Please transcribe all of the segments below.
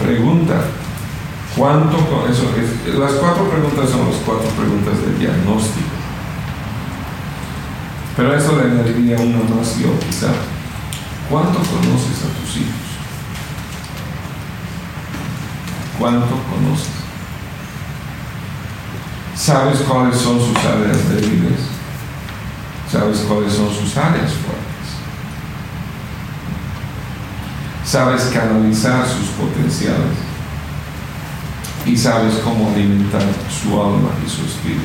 Pregunta. ¿Cuánto con eso? Las 4 preguntas son las 4 preguntas del diagnóstico. Pero a eso le añadiría una más yo, quizá. ¿Cuánto conoces a tus hijos? ¿Cuánto conoces? ¿Sabes cuáles son sus áreas débiles? ¿Sabes cuáles son sus áreas fuertes? ¿Sabes canalizar sus potenciales? Y sabes cómo alimentar su alma y su espíritu.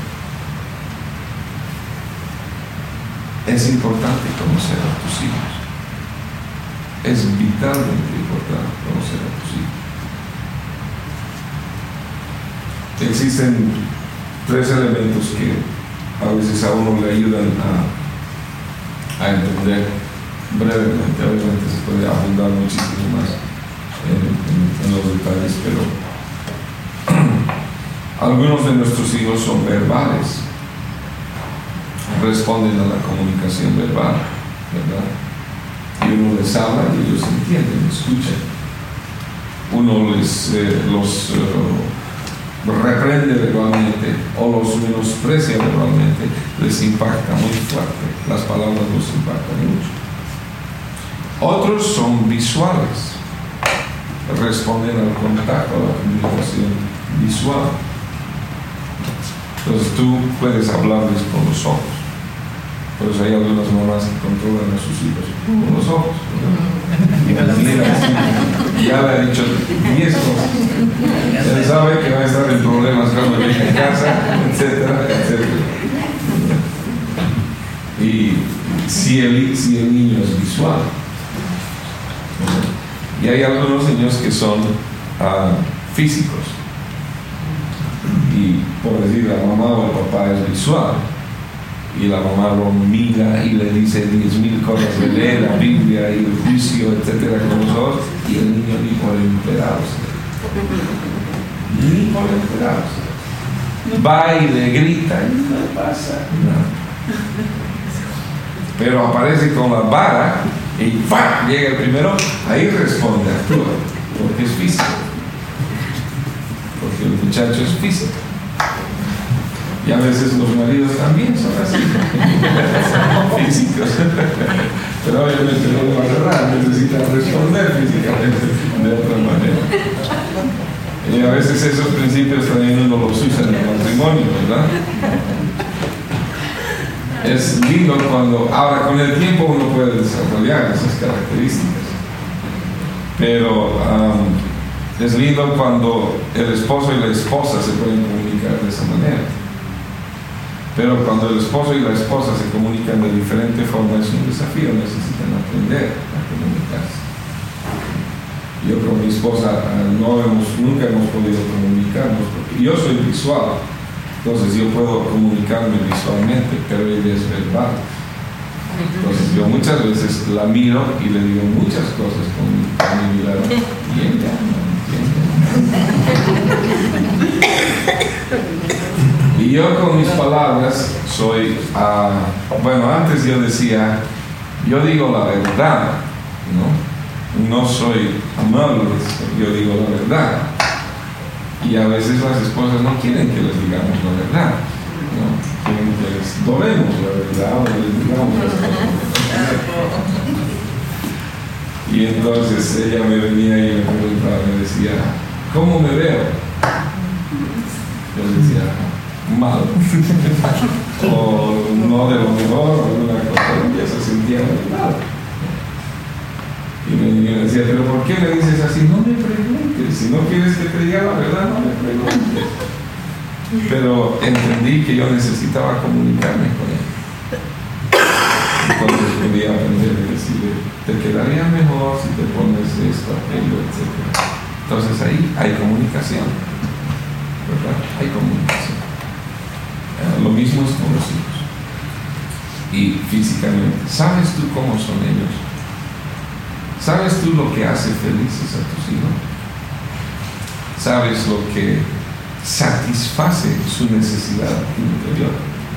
Es importante conocer a tus hijos. Es vitalmente importante conocer a tus hijos. Existen 3 elementos que a veces a uno le ayudan a entender brevemente. Obviamente se puede abundar muchísimo más en los detalles, pero algunos de nuestros hijos son verbales, responden a la comunicación verbal, ¿verdad? Y uno les habla y ellos entienden, escuchan. Uno los reprende verbalmente o los menosprecia verbalmente, les impacta muy fuerte, las palabras los impactan mucho. Otros son visuales, responden al contacto, a la comunicación visual. Entonces tú puedes hablarles con los ojos. Por eso hay algunas mamás que controlan a sus hijos con los ojos, ¿no? Ya le ha dicho 10 cosas. Él sabe que va a estar en problemas cuando llegue a casa, etcétera, etcétera. Y si el niño es visual, ¿no? Y hay algunos niños que son físicos. Y por decir, la mamá o el papá es visual y la mamá lo mira y le dice 10.000 cosas, le lee la Biblia y el juicio, etcétera, con los ojos, y el niño ni por enterarse, va y le grita y no pasa nada, pero aparece con la vara y ¡pam! Llega el primero, ahí responde, actúa, porque es físico. Porque el muchacho es físico. Y a veces los maridos también son así, físicos. Pero obviamente no lo va a agarrar, necesita responder físicamente de otra manera. Y a veces esos principios también uno los usa en el matrimonio, ¿verdad? Es lindo cuando, ahora con el tiempo uno puede desarrollar esas características. Pero es lindo cuando el esposo y la esposa se pueden comunicar de esa manera. Pero cuando el esposo y la esposa se comunican de diferente forma es un desafío, necesitan aprender a comunicarse. Yo con mi esposa nunca hemos podido comunicarnos, porque yo soy visual, entonces yo puedo comunicarme visualmente, pero ella es verbal. Entonces yo muchas veces la miro y le digo muchas cosas con mi mirada y ella no entiende. Y yo con mis palabras soy, antes yo decía, yo digo la verdad, no soy amable, yo digo la verdad. Y a veces las esposas no quieren que les digamos la verdad, ¿no? Quieren que les doblemos la verdad o les digamos las cosas. Y entonces ella me venía y me preguntaba, me decía, ¿cómo me veo? Yo decía, mal, o no de lo mejor, o alguna cosa, y ella se sentía mal. Y me decía, ¿pero por qué me dices así? No me preguntes, si no quieres que te diga la verdad, no me preguntes. Pero entendí que yo necesitaba comunicarme con él. Entonces podía aprender a decirle, te quedaría mejor si te pones esto, aquello, etc. Entonces ahí hay comunicación, ¿verdad? Hay comunicación. Lo mismo es con los hijos. Y físicamente, ¿sabes tú cómo son ellos? ¿Sabes tú lo que hace felices a tus hijos? ¿Sabes lo que satisface su necesidad interior?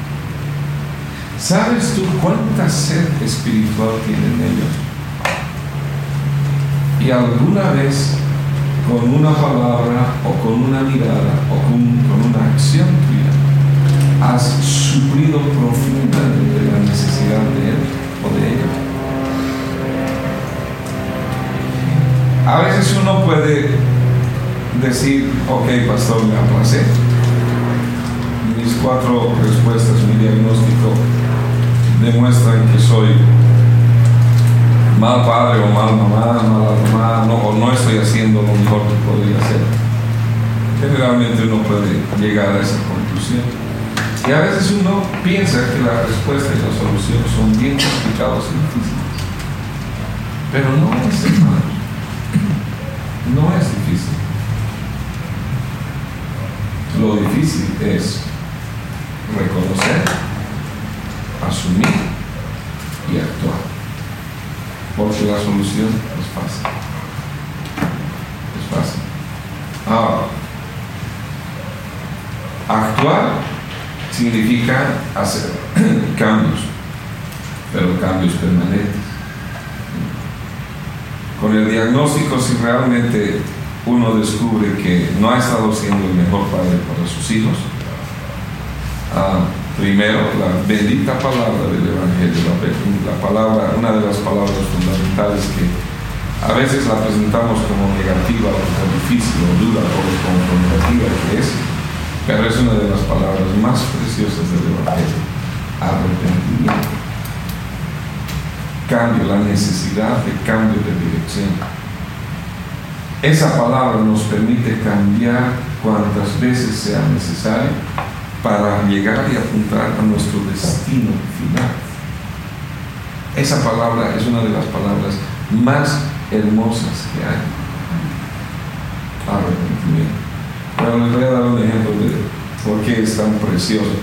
¿Sabes tú cuánta sed espiritual tienen ellos? ¿Y alguna vez con una palabra o con una mirada o con una acción tuya, has suplido profundamente la necesidad de él o de ella. A veces uno puede decir, ok, pastor, me aplacé. Mis 4 respuestas, mi diagnóstico, demuestran que soy mal padre o mal mamá, mala mamá, o no estoy haciendo lo mejor que podría hacer. Generalmente uno puede llegar a esa conclusión. Y a veces uno piensa que la respuesta y la solución son bien complicados y difíciles. Pero no es, hermano. No es difícil. Lo difícil es reconocer, asumir y actuar. Porque la solución es fácil. Es fácil. Ahora, actuar significa hacer cambios, pero cambios permanentes. Con el diagnóstico, si realmente uno descubre que no ha estado siendo el mejor padre para sus hijos, primero, la bendita palabra del Evangelio, una de las palabras fundamentales que a veces la presentamos como negativa o como difícil o dura o confrontativa que es, pero es una de las palabras más preciosas del Evangelio: arrepentimiento. Cambio, la necesidad de cambio de dirección. Esa palabra nos permite cambiar cuantas veces sea necesario para llegar y apuntar a nuestro destino final. Esa palabra es una de las palabras más hermosas que hay. Arrepentimiento. Bueno, les voy a dar un ejemplo de por qué es tan precioso.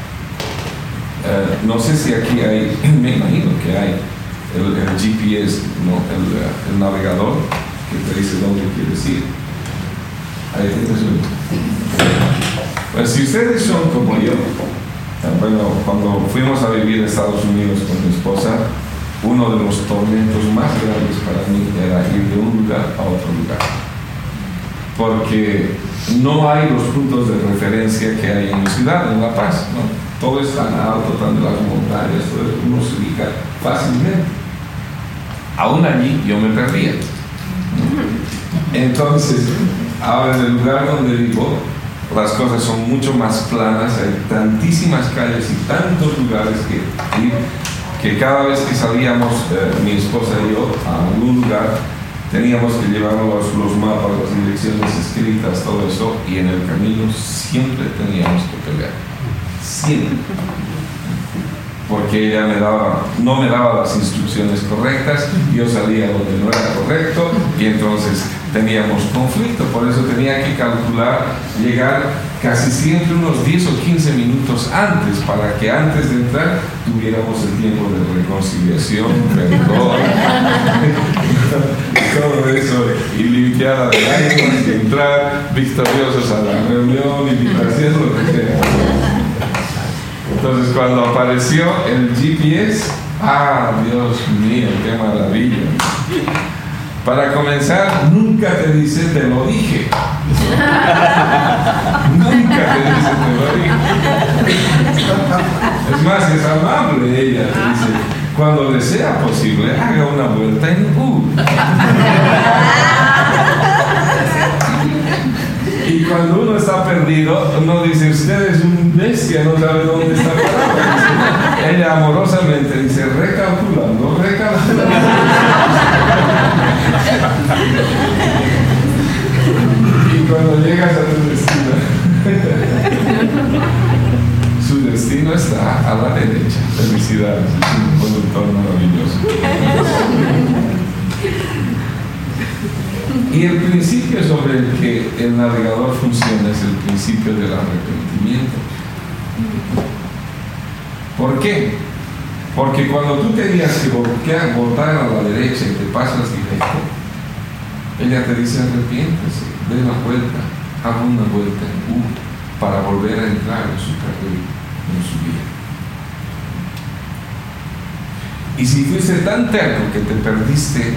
No sé si aquí hay, me imagino que hay el GPS, ¿no? el navegador que te dice dónde quieres ir. Ahí tienes uno. Pues si ustedes son como yo, bueno, cuando fuimos a vivir a Estados Unidos con mi esposa, uno de los tormentos más grandes para mí era ir de un lugar a otro lugar, porque no hay los puntos de referencia que hay en mi ciudad, en La Paz, ¿no? Todo es tan alto, tan de las montañas, todo eso, uno se ubica fácilmente. Aún allí yo me perdía. Entonces, ahora en el lugar donde vivo, las cosas son mucho más planas, hay tantísimas calles y tantos lugares que cada vez que salíamos, mi esposa y yo, a algún lugar, teníamos que llevar los mapas, las direcciones escritas, todo eso, y en el camino siempre teníamos que pelear. Siempre. Porque ella no me daba las instrucciones correctas, yo salía donde no era correcto y entonces teníamos conflicto. Por eso tenía que calcular, llegar casi siempre unos 10 o 15 minutos antes, para que antes de entrar tuviéramos el tiempo de reconciliación, perdón, todo eso, y limpiada de lágrimas y entrar victoriosos a la reunión, invitación, lo que sea. Entonces cuando apareció el GPS, Dios mío, qué maravilla. Para comenzar, nunca te dice te lo dije. Nunca te dice te lo dije. Es más, es amable ella, te dice, cuando le sea posible, haga una vuelta en U. Y cuando uno está perdido, uno dice, usted es un bestia, no sabe dónde está parado. Ella amorosamente dice, recalculando. Y cuando llegas a tu destino, su destino está a la derecha. Felicidades, es un conductor maravilloso. Y el principio sobre el que el navegador funciona es el principio del arrepentimiento. ¿Por qué? Porque cuando tú tenías que voltar a la derecha y te pasas directo, ella te dice arrepiéntese, dé la vuelta, haga una vuelta en U para volver a entrar en su carril, en su vía. Y si fuiste tan terco que te perdiste